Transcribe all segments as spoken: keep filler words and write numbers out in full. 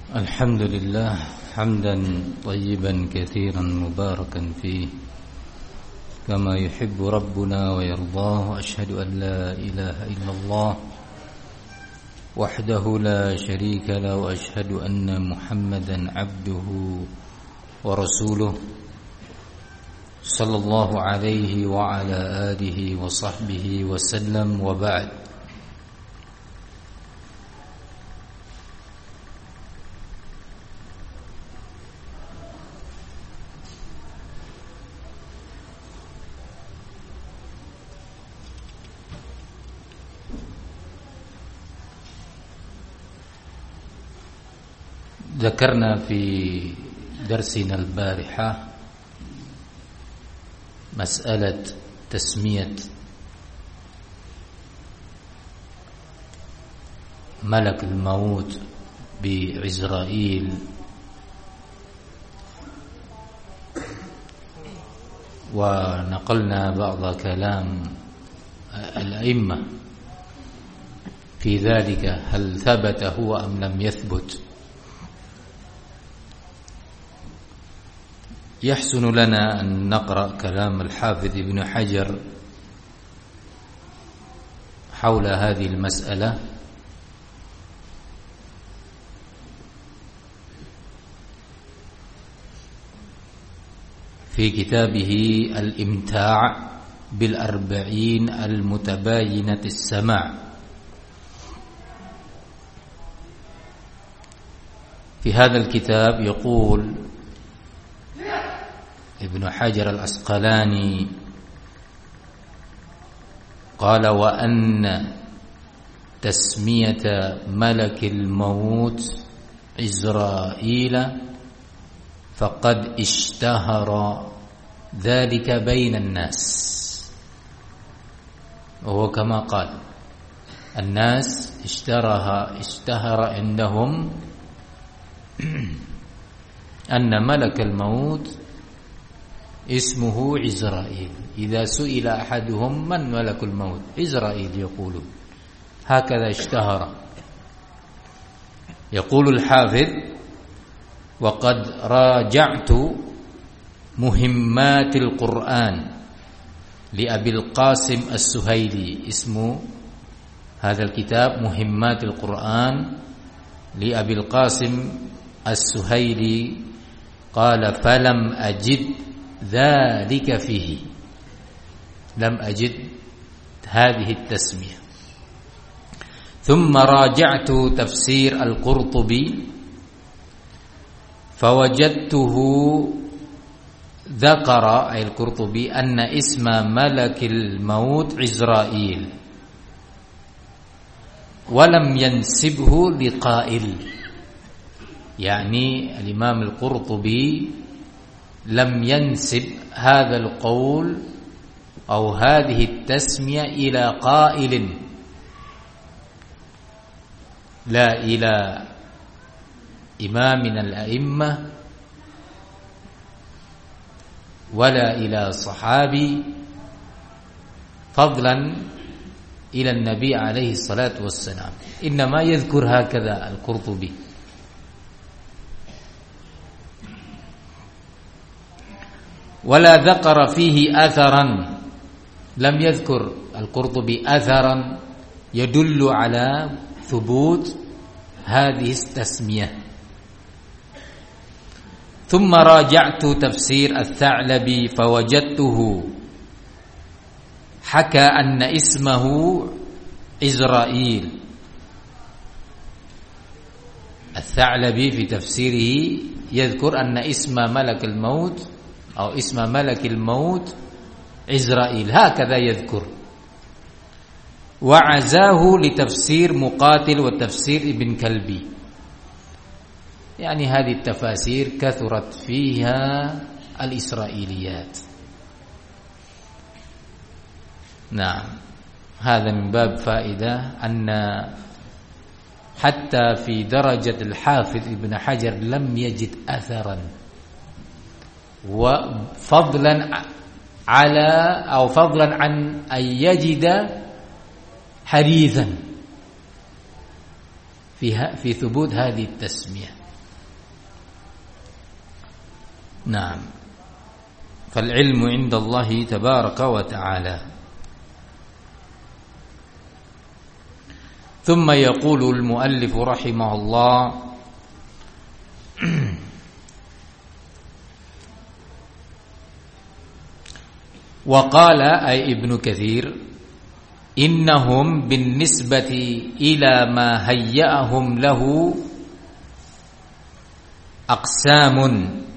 الحمد لله حمدا طيبا كثيرا مباركا فيه كما يحب ربنا ويرضاه. أشهد أن لا إله إلا الله وحده لا شريك له، وأشهد أن محمدا عبده ورسوله صلى الله عليه وعلى آله وصحبه وسلم. وبعد، ذكرنا في درسنا البارحة مسألة تسمية ملك الموت بعزرائيل، ونقلنا بعض كلام الأئمة في ذلك، هل ثبت هو أم لم يثبت. يحسن لنا أن نقرأ كلام الحافظ ابن حجر حول هذه المسألة. في كتابه الإمتاع بالأربعين المتباينة السماع، في هذا الكتاب يقول ابن حجر العسقلاني قال: وأن تسمية ملك الموت عزرائيل فقد اشتهر ذلك بين الناس، وهو كما قال الناس اشتهرها اشتهر عندهم أن ملك الموت اسمه عزرائيل. إذا سئل أحدهم من ملك الموت؟ عزرائيل يقولون، هكذا اشتهر. يقول الحافظ: وقد راجعت مهمات القرآن لأبي القاسم السهيلي. اسم هذا الكتاب مهمات القرآن لأبي القاسم السهيلي. قال: فلم أجد ذلك فيه، لم أجد هذه التسمية. ثم راجعت تفسير القرطبي فوجدته ذكر أي القرطبي أن اسم ملك الموت عزرائيل، ولم ينسبه لقائل. يعني الإمام القرطبي لم ينسب هذا القول أو هذه التسمية إلى قائل، لا إلى إمام من الأئمة ولا إلى صحابي، فضلا إلى النبي عليه الصلاة والسلام. إنما يذكر هكذا القرطبي. ولا ذكر فيه أثرا، لم يذكر القرطبي أثرا يدل على ثبوت هذه التسمية. ثم راجعت تفسير الثعلبي فوجدته حكى أن اسمه عزرائيل. الثعلبي في تفسيره يذكر أن اسم ملك الموت أو اسم ملك الموت عزرائيل، هكذا يذكر. وعزاه لتفسير مقاتل وتفسير ابن كلبي. يعني هذه التفاسير كثرت فيها الإسرائيليات. نعم، هذا من باب فائدة أن حتى في درجة الحافظ ابن حجر لم يجد أثرا، وفضلا على أو فضلا عن أن يجد حديثا في في ثبوت هذه التسمية. Naam. Fal ilmu 'inda Allah tabaraka wa ta'ala. Thumma yaqulu al-muallif rahimahullah wa qala ay Ibnu Katsir innahum bin nisbati ila ma hayya'ahum lahu aqsamun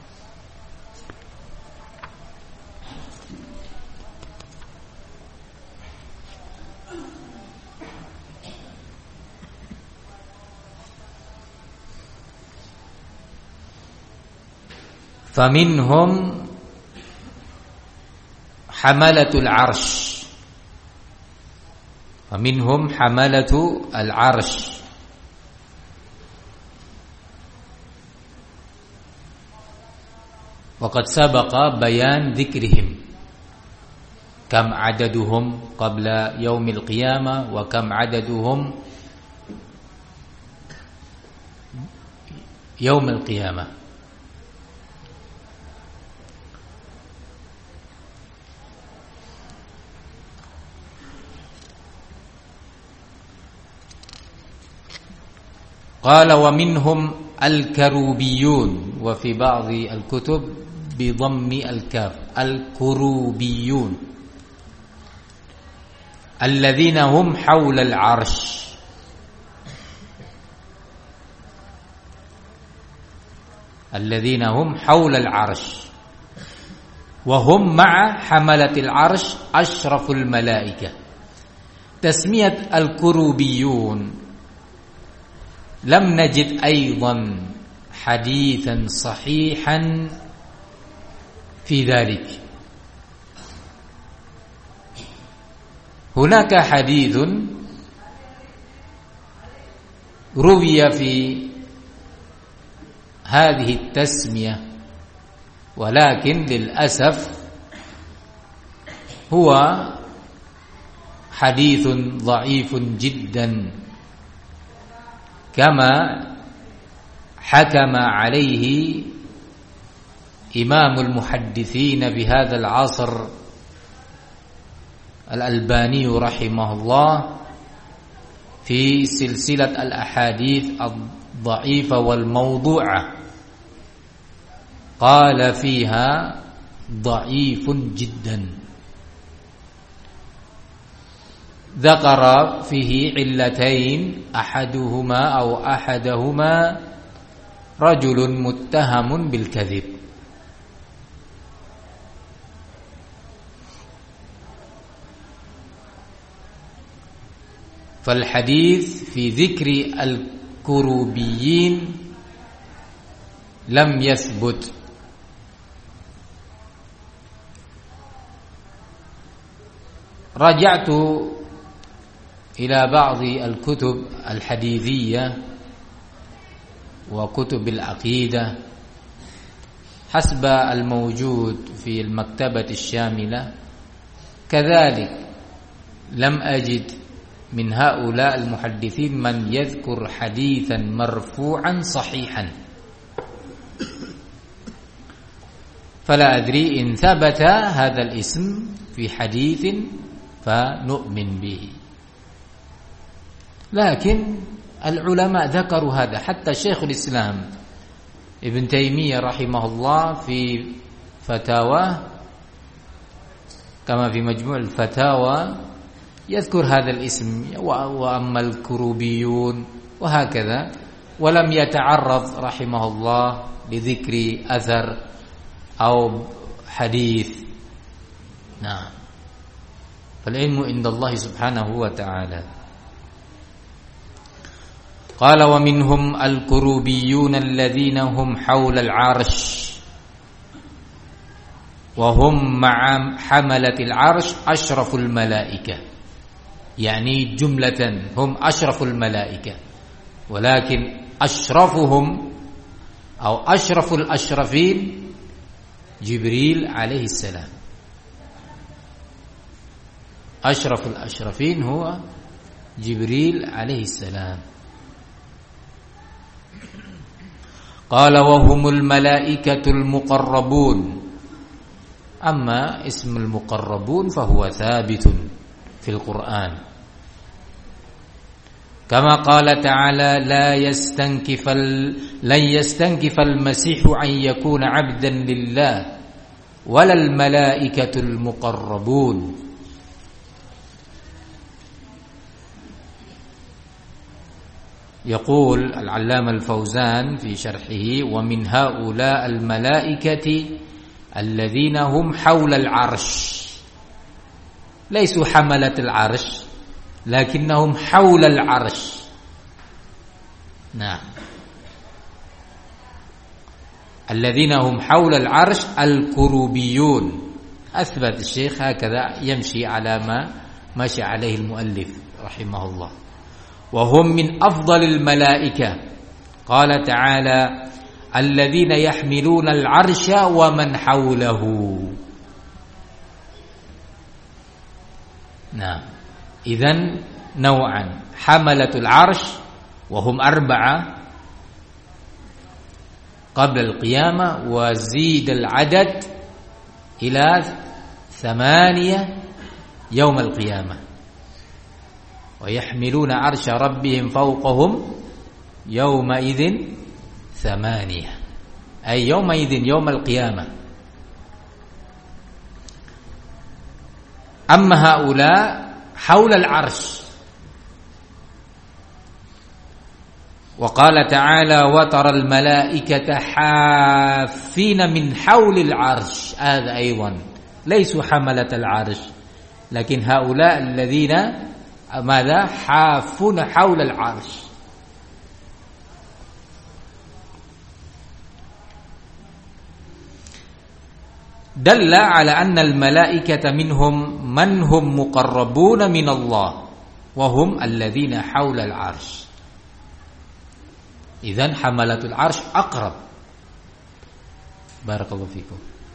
faminhum hamalatul arsh faminhum hamalatu al-arsh wa qad sabaqa bayan dzikrihim kam adaduhum qabla yaumil qiyamah wa kam adaduhum yaumil qiyamah. قال ومنهم الكروبيون وفي بعض الكتب بضم الكاف الكروبيون الذين هم حول العرش الذين هم حول العرش وهم مع حملة العرش أشرف الملائكة. تسمية الكروبيون لم نجد أيضا حديثا صحيحا في ذلك. هناك حديث روي في هذه التسمية ولكن للأسف هو حديث ضعيف جدا كما حكم عليه إمام المحدثين بهذا العصر الألباني رحمه الله في سلسلة الأحاديث الضعيفة والموضوعة، قال فيها ضعيف جدا، ذكر فيه علتين أحدهما أو أحدهما رجل متهم بالكذب. فالحديث في ذكر الكروبيين لم يثبت. رجعت إلى بعض الكتب الحديثية وكتب العقيدة حسب الموجود في المكتبة الشاملة، كذلك لم أجد من هؤلاء المحدثين من يذكر حديثا مرفوعا صحيحا، فلا أدري إن ثبت هذا الاسم في حديث فنؤمن به. لكن العلماء ذكروا هذا، حتى شيخ الإسلام ابن تيمية رحمه الله في فتاواه كما في مجموع الفتاوى يذكر هذا الاسم وأما الكروبيون وهكذا، ولم يتعرض رحمه الله لذكر أثر أو حديث. نعم، فالعلم عند الله سبحانه وتعالى. قال ومنهم الكروبيون الذين هم حول العرش وهم مع حملة العرش أشرف الملائكة، يعني جملة هم أشرف الملائكة، ولكن أشرفهم أو أشرف الأشرفين جبريل عليه السلام. أشرف الأشرفين هو جبريل عليه السلام. Qala wa humul malaikatul muqarrabun. Amma ismul muqarrabun fahuwa thabitun fil Qur'an. Kama qala ta'ala la yastankifal lan yastankifal masihu an yakuna 'abdan lillah walal malaikatul muqarrabun. يقول العلامة الفوزان في شرحه ومن هؤلاء الملائكة الذين هم حول العرش ليسوا حملة العرش لكنهم حول العرش. نعم الذين هم حول العرش الكروبيون. أثبت الشيخ هكذا يمشي على ما مشى عليه المؤلف رحمه الله. وهم من أفضل الملائكة. قال تعالى الذين يحملون العرش ومن حوله. نعم إذن نوعا حملة العرش وهم أربعة قبل القيامة وزيد العدد إلى ثمانية يوم القيامة ويحملون عرش ربهم فوقهم يومئذ ثمانية أي يومئذ يوم القيامة. أما هؤلاء حول العرش. وقال تعالى وترى الملائكة حافين من حول العرش. هذا أيضا ليسوا حملة العرش لكن هؤلاء الذين ماذا حافون حول العرش. دل على أن الملائكة منهم من هم مقربون من الله وهم الذين حول العرش. إذن حملة العرش أقرب. بارك الله فيكم.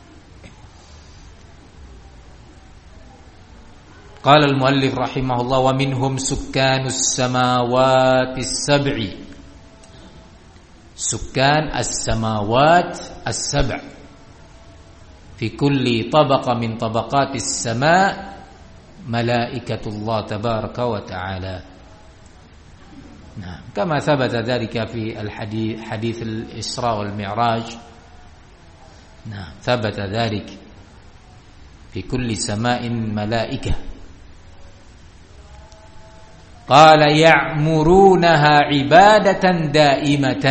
قال المؤلف رحمه الله ومنهم سكان السماوات السبع. سكان السماوات السبع في كل طبقة من طبقات السماء ملائكة الله تبارك وتعالى. نعم كما ثبت ذلك في الحديث حديث الإسراء والمعراج. نعم ثبت ذلك في كل سماء ملائكة. قال يعمرونها عبادة دائمة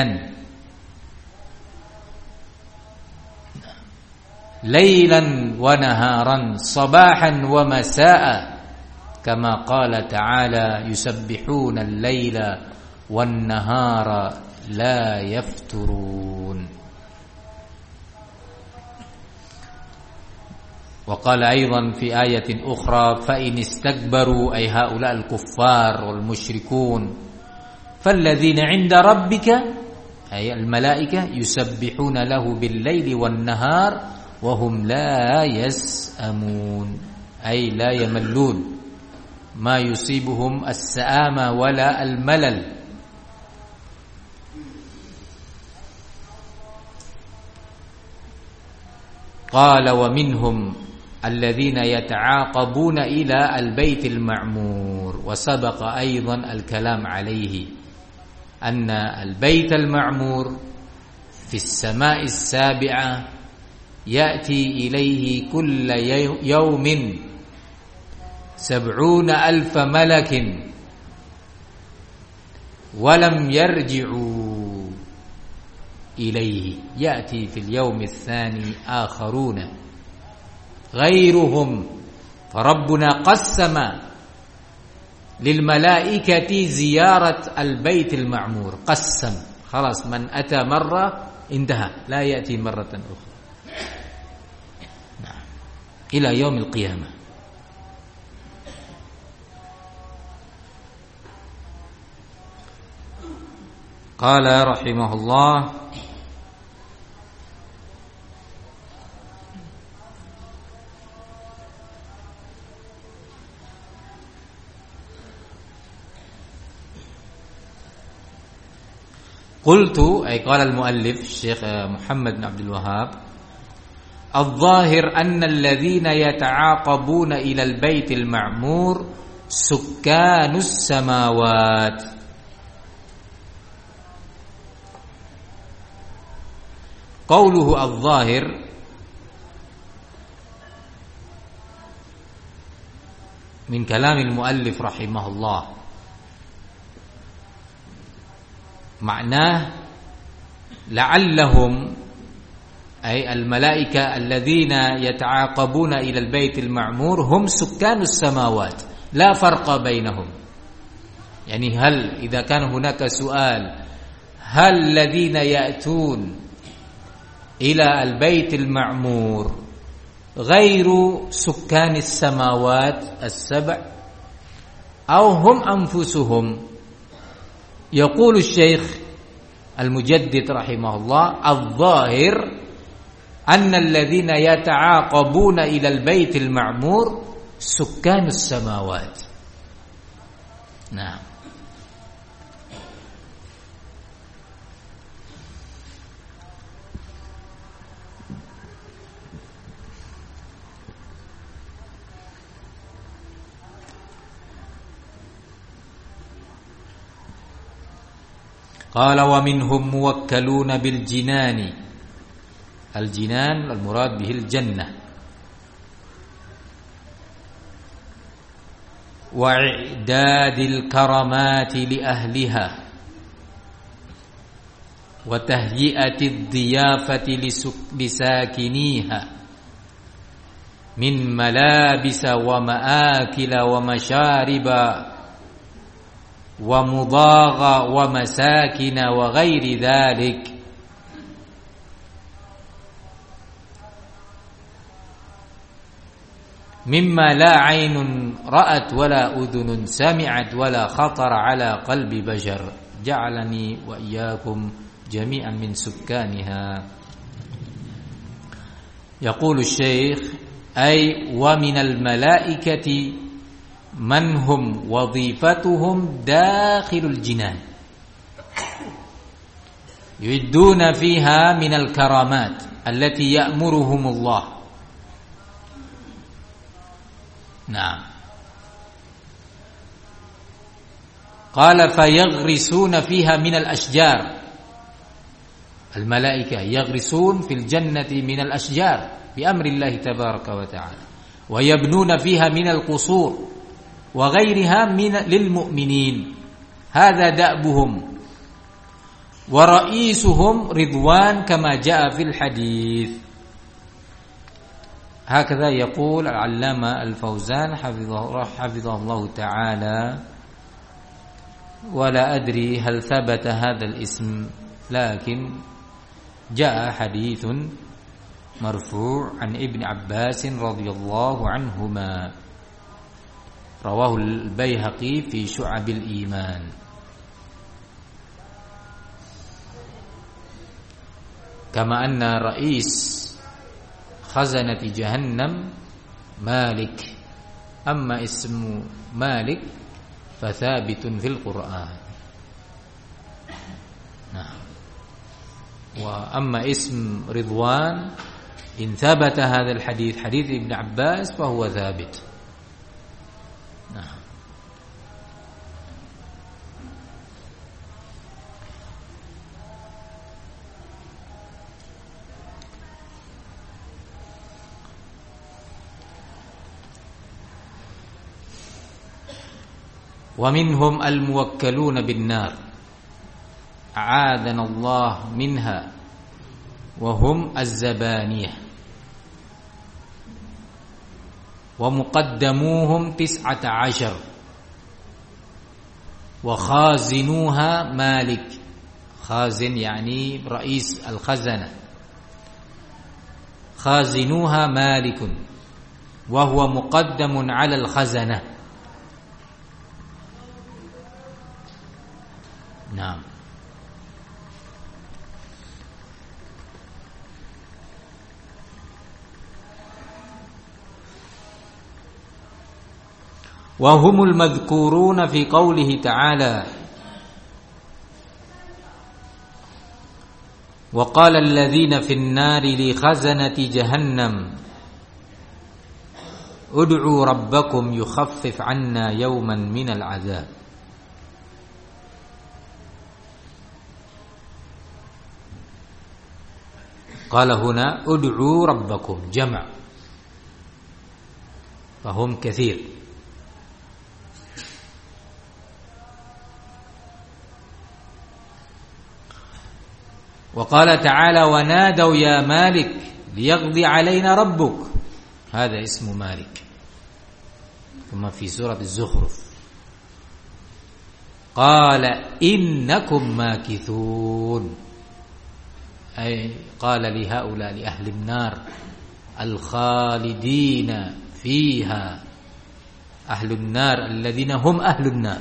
ليلا ونهارا صباحا ومساء كما قال تعالى يسبحون الليل والنهار لا يفترون. وقال أيضا في آية أخرى فإن استكبروا أي هؤلاء الكفار والمشركون فالذين عند ربك أي الملائكة يسبحون له بالليل والنهار وهم لا يسأمون أي لا يملون ما يصيبهم السآمة ولا الملل. قال ومنهم الذين يتعاقبون إلى البيت المعمور. وسبق أيضا الكلام عليه أن البيت المعمور في السماء السابعة يأتي إليه كل يوم سبعون ألف ملك ولم يرجعوا إليه. يأتي في اليوم الثاني آخرون غيرهم. فربنا قسم للملائكة زيارة البيت المعمور. قسم خلاص من أتى مرة انتهى لا يأتي مرة أخرى. نعم إلى يوم القيامة. قال رحمه الله Qultu ay qala al-muallif Syekh Muhammad bin Abdul Wahhab, al-zahir anna alladhina yata'aqabuna ila al-baitil ma'mur sukkanus samawat. Qauluhu al-zahir min kalamil muallif rahimahullah, maknah la'allahum ay al-malaika alladhina yata'aqabuna ila al-bait al-ma'mur hum sukkanus samawat la farqa bainahum. Yani hal idza kana hunaka su'al hal alladhina ya'tun ila al-bait al-ma'mur غير سكان السماوات السبع أو هم أنفسهم؟ يقول الشيخ المجدد رحمه الله الظاهر أن الذين يتعاقبون إلى البيت المعمور سكان السماوات. نعم. قال ومنهم موكلون بالجنان. الجنان المراد به الجنة. وإعداد الكرامات لأهلها وتهيئة الضيافة لساكنيها من ملابس ومآكل ومشارب ومضاغ ومساكن وغير ذلك مما لا عين رأت ولا أذن سمعت ولا خطر على قلب بشر جعلني وإياكم جميعا من سكانها. يقول الشيخ أي ومن الملائكة من هم وظيفتهم داخل الجنان يعدون فيها من الكرامات التي يأمرهم الله. نعم. قال فيغرسون فيها من الأشجار. الملائكة يغرسون في الجنة من الأشجار بأمر الله تبارك وتعالى ويبنون فيها من القصور وغيرها من للمؤمنين. هذا دأبهم ورئيسهم رضوان كما جاء في الحديث. هكذا يقول العلامة الفوزان حفظه, حفظه الله تعالى. ولا أدري هل ثبت هذا الاسم لكن جاء حديث مرفوع عن ابن عباس رضي الله عنهما رواه البيهقي في شعب الإيمان. كما أن رئيس خزنة جهنم مالك. أما اسم مالك فثابت في القرآن. نعم. وأما اسم رضوان إن ثبت هذا الحديث حديث ابن عباس فهو ثابت. نعم. ومنهم الموكلون بالنار أعاذنا الله منها وهم الزبانية ومقدموهم تسعة عشر وخازنوها مالك. خازن يعني رئيس الخزنة. خازنوها مالك وهو مقدم على الخزنة. نعم. وهم المذكورون في قوله تعالى Wa qala alladhina fin nari li khazanati jahannam ud'u rabbakum yukhaffif 'anna yawman minal 'adzab. Qala huna ud'u rabbakum jama' fahum katsir. Wa qala ta'ala wa nadaw ya malik liyaqdi 'alaina rabbuk. Hadha ismu malik kama fi surah az-zukhruf. Qala innakum makithun. أي قال لهؤلاء لأهل النار الخالدين فيها أهل النار الذين هم أهل النار.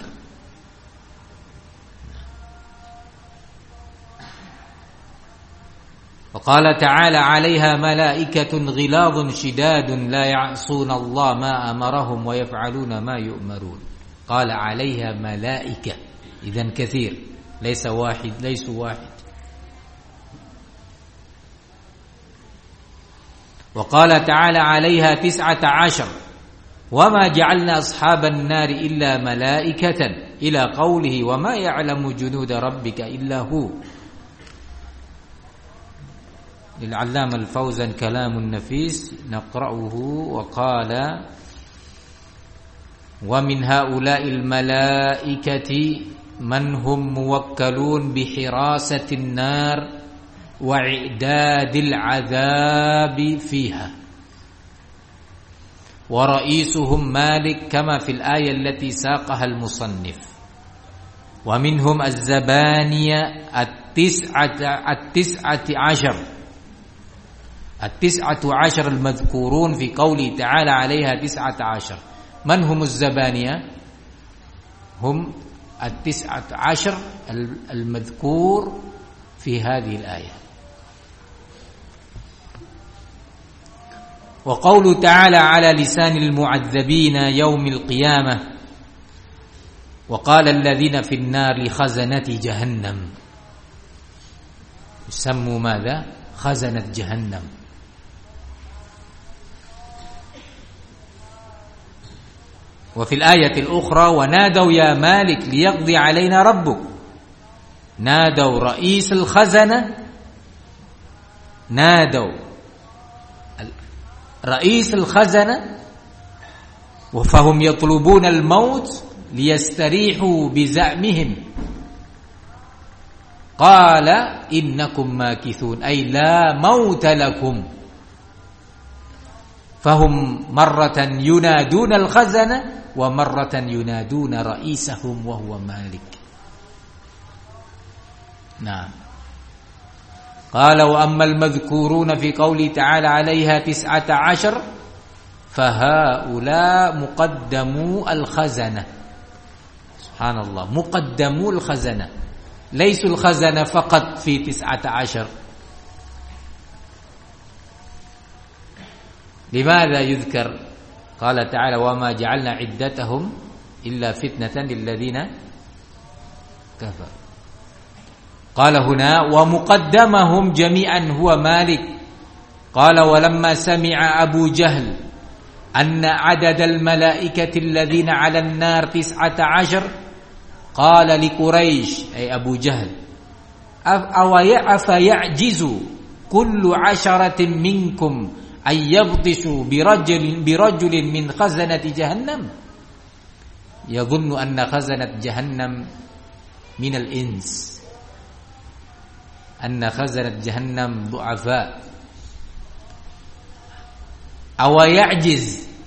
وقال تعالى عليها ملائكة غلاظ شداد لا يعصون الله ما أمرهم ويفعلون ما يؤمرون. قال عليها ملائكة إذن كثير ليس واحد ليسوا واحد. وقال تعالى عليها تسعة عشر وما جعلنا أصحاب النار إلا ملائكة إلى قوله وما يعلم جنود ربك إلا هو. للعلامة الفوزان كلام نفيس نقرأه وقال ومن هؤلاء الملائكة من هم موكلون بحراسة النار وإعداد العذاب فيها ورئيسهم مالك كما في الآية التي ساقها المصنف. ومنهم الزبانية التسعة التسعة عشر التسعة عشر المذكورون في قوله تعالى عليها تسعة عشر. من هم الزبانية؟ هم التسعة عشر المذكور في هذه الآية. وقوله تعالى على لسان المعذبين يوم القيامة وقال الذين في النار لخزنة جهنم يسموا ماذا؟ خزنة جهنم. وفي الآية الأخرى ونادوا يا مالك ليقضي علينا ربك. نادوا رئيس الخزنة نادوا رئيس الخزنة فهم يطلبون الموت ليستريحوا بزعمهم. قال إنكم ماكثون أي لا موت لكم. فهم مرة ينادون الخزنة ومرة ينادون رئيسهم وهو مالك. نعم. قال وأما المذكورون في قوله تعالى عليها تسعة عشر فهؤلاء مقدمو الخزنة. سبحان الله مقدمو الخزنة ليسوا الخزنة فقط في تسعة عشر. لماذا يذكر؟ قال تعالى وما جعلنا عدتهم إلا فتنة للذين كفروا. قال هنا ومقدمهم جميعا هو مالك. قال ولما سمع أبو جهل أن عدد الملائكة الذين على النار تسعة عشر قال لقريش أي أبو جهل أفيعجز كل عشرة منكم أن يبطشوا برجل, برجل من خزنة جهنم. يظن أن خزنة جهنم من الإنس أن خزنة جهنم ضعفاء. أو يعجز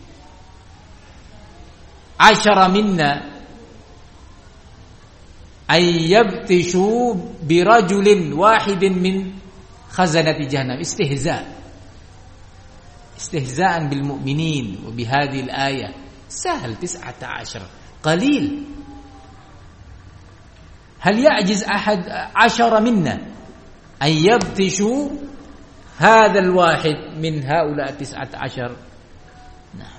عشر منا أن يبتشوا برجل واحد من خزنة جهنم. استهزاء استهزاء بالمؤمنين. وبهذه الآية سهل تسعة عشر قليل. هل يعجز أحد عشر منا أن يبتشوا هذا الواحد من هؤلاء التسعة عشر؟ نعم.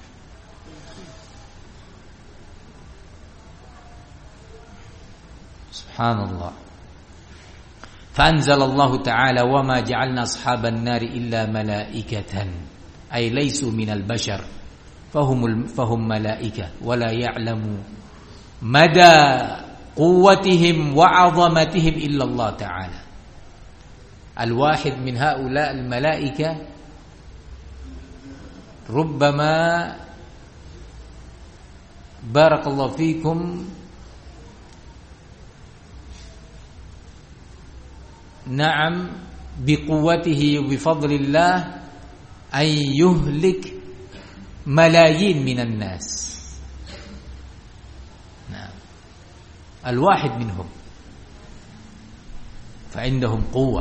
سبحان الله. فأنزل الله تعالى وما جعلنا أصحاب النار إلا ملائكة أي ليسوا من البشر فهم فهم ملائكة ولا يعلم مدى قوتهم وعظمتهم إلا الله تعالى. الواحد من هؤلاء الملائكة ربما بارك الله فيكم نعم بقوته وبفضل الله أن يهلك ملايين من الناس. نعم الواحد منهم فعندهم قوة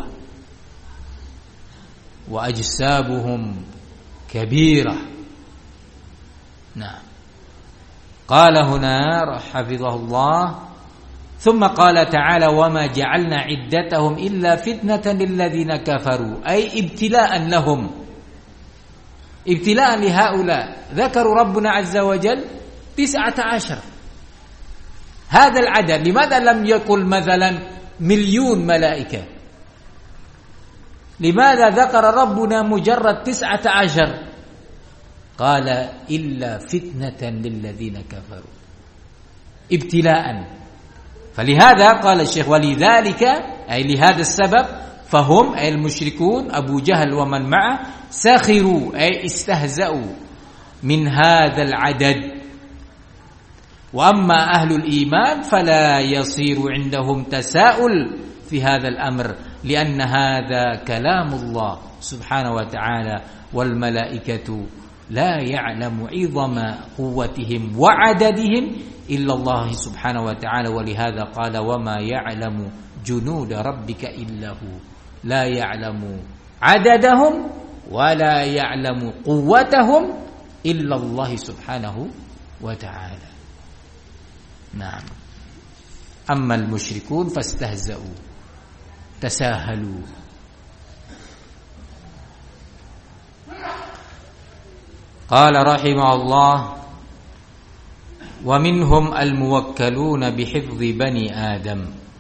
وأجسابهم كبيرة. نعم قال هنا حفظه الله ثم قال تعالى وما جعلنا عدتهم إلا فتنة للذين كفروا أي ابتلاء لهم، ابتلاء لهؤلاء. ذكروا ربنا عز وجل تسعة عشر هذا العدد، لماذا لم يقل مثلا مليون ملائكة؟ لماذا ذكر ربنا مجرد تسعة عشر؟ قال إلا فتنة للذين كفروا ابتلاء. فلهذا قال الشيخ ولذلك أي لهذا السبب فهم أي المشركون أبو جهل ومن معه سخروا أي استهزأوا من هذا العدد. وأما أهل الإيمان فلا يصير عندهم تساؤل في هذا الأمر لأن هذا كلام الله سبحانه وتعالى والملائكة لا يعلم عظم قوتهم وعددهم إلا الله سبحانه وتعالى. ولهذا قال وما يعلم جنود ربك إلا هو، لا يعلم عددهم ولا يعلم قوتهم إلا الله سبحانه وتعالى. نعم أما المشركون فاستهزأوا تساهلوا. قال رحمه الله ومنهم الموكلون بحفظ بني آدم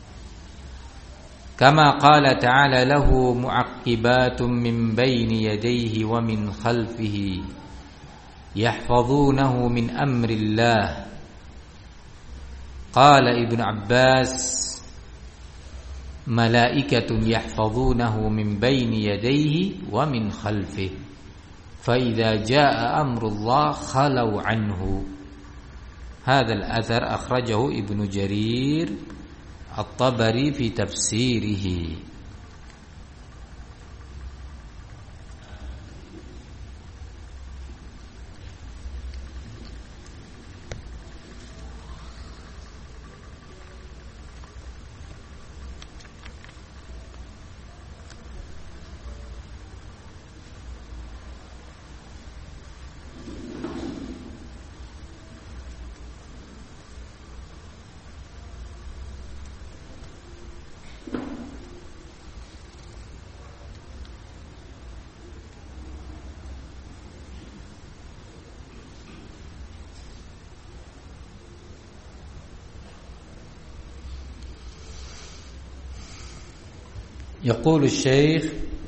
كما قال تعالى له معقبات من بين يديه ومن خلفه يحفظونه من أمر الله. قال ابن عباس ملائكة يحفظونه من بين يديه ومن خلفه فإذا جاء أمر الله خلوا عنه. هذا الأثر أخرجه ابن جرير الطبري في تفسيره. يقول الشيخ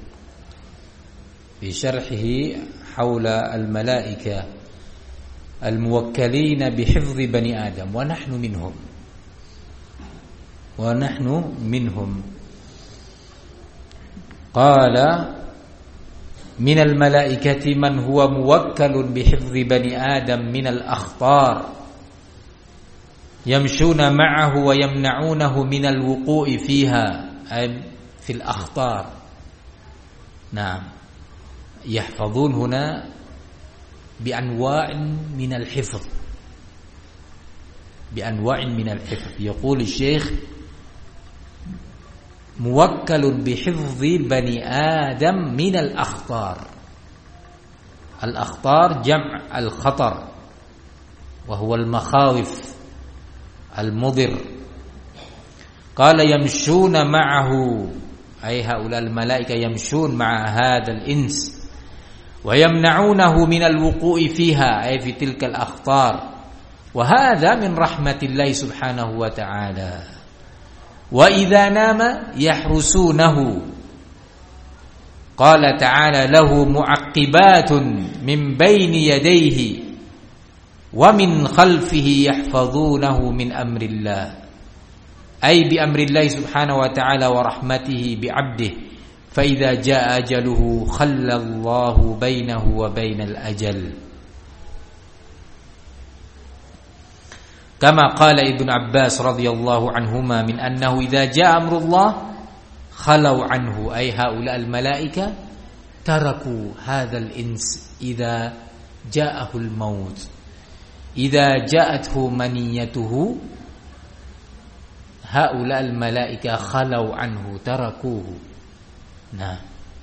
في شرحه حول الملائكة الموكلين بحفظ بني آدم ونحن منهم ونحن منهم قال من الملائكة من هو موكل بحفظ بني آدم من الأخطار يمشون معه ويمنعونه من الوقوع فيها أي في الأخطار. نعم يحفظون هنا بأنواع من الحفظ بأنواع من الحفظ. يقول الشيخ موكل بحفظ بني آدم من الأخطار. الأخطار جمع الخطر وهو المخاوف المضر. قال يمشون معه أي هؤلاء الملائكة يمشون مع هذا الإنس ويمنعونه من الوقوع فيها أي في تلك الأخطار. وهذا من رحمة الله سبحانه وتعالى. wa idza nama yahrusunahu. Qala ta'ala lahu mu'aqqibatun min baini yadayhi wa min khalfihi yahfazunahu min amrillah. Ay bi amrillah subhanahu wa ta'ala wa rahmatihi bi 'abdihi. Fa idza jaa ajaluhu khallallahu bainahu wa bainal ajal. Kama qala Ibnu Abbas radhiyallahu anhuma min annahu idza jaa amrullah khalau anhu ay haula al malaika taraku hadzal ins idza ja'ahu al maut idza ja'athu maniyatuhu haula al malaika khalau anhu tarakuhu. Nah,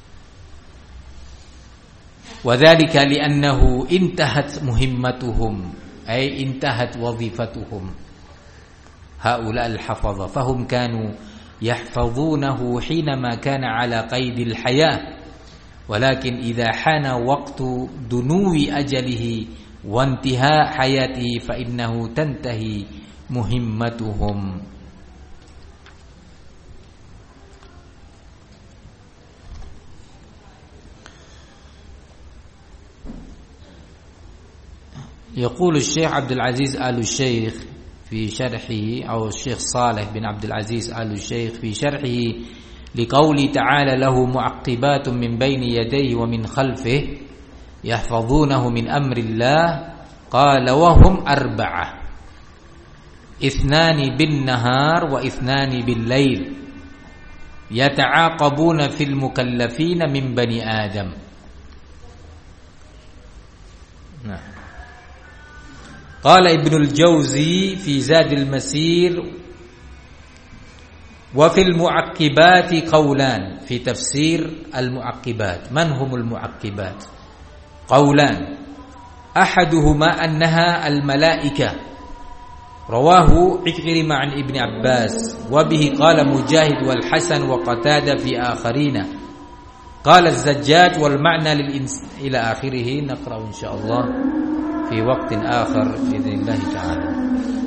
wa dzalika li annahu intahat muhimmatuhum ay intahat wazifatuhum haula al-hafadha fahum kanu yahfazunahu hinama kana ala qaidil hayah walakin idza hana waqtu dunuwi ajalihi wa intiha hayatihi fa innahu tantahi muhimmatuhum. يقول الشيخ عبد العزيز آل الشيخ في شرحه أو الشيخ صالح بن عبد العزيز آل الشيخ في شرحه لقول تعالى له معقبات من بين يديه ومن خلفه يحفظونه من أمر الله قال وهم أربعة اثنان بالنهار واثنان بالليل يتعاقبون في المكلفين من بني آدم. نعم. قال ابن الجوزي في زاد المسير وفي المعقبات قولان في تفسير المعقبات. من هم المعقبات؟ قولان أحدهما أنها الملائكة رواه عكرمة عن ابن عباس وبه قال مجاهد والحسن وقتادة في آخرين. قال الزجاج والمعنى للإنس إلى آخره. نقرأ إن شاء الله في وقت آخر بإذن الله تعالى.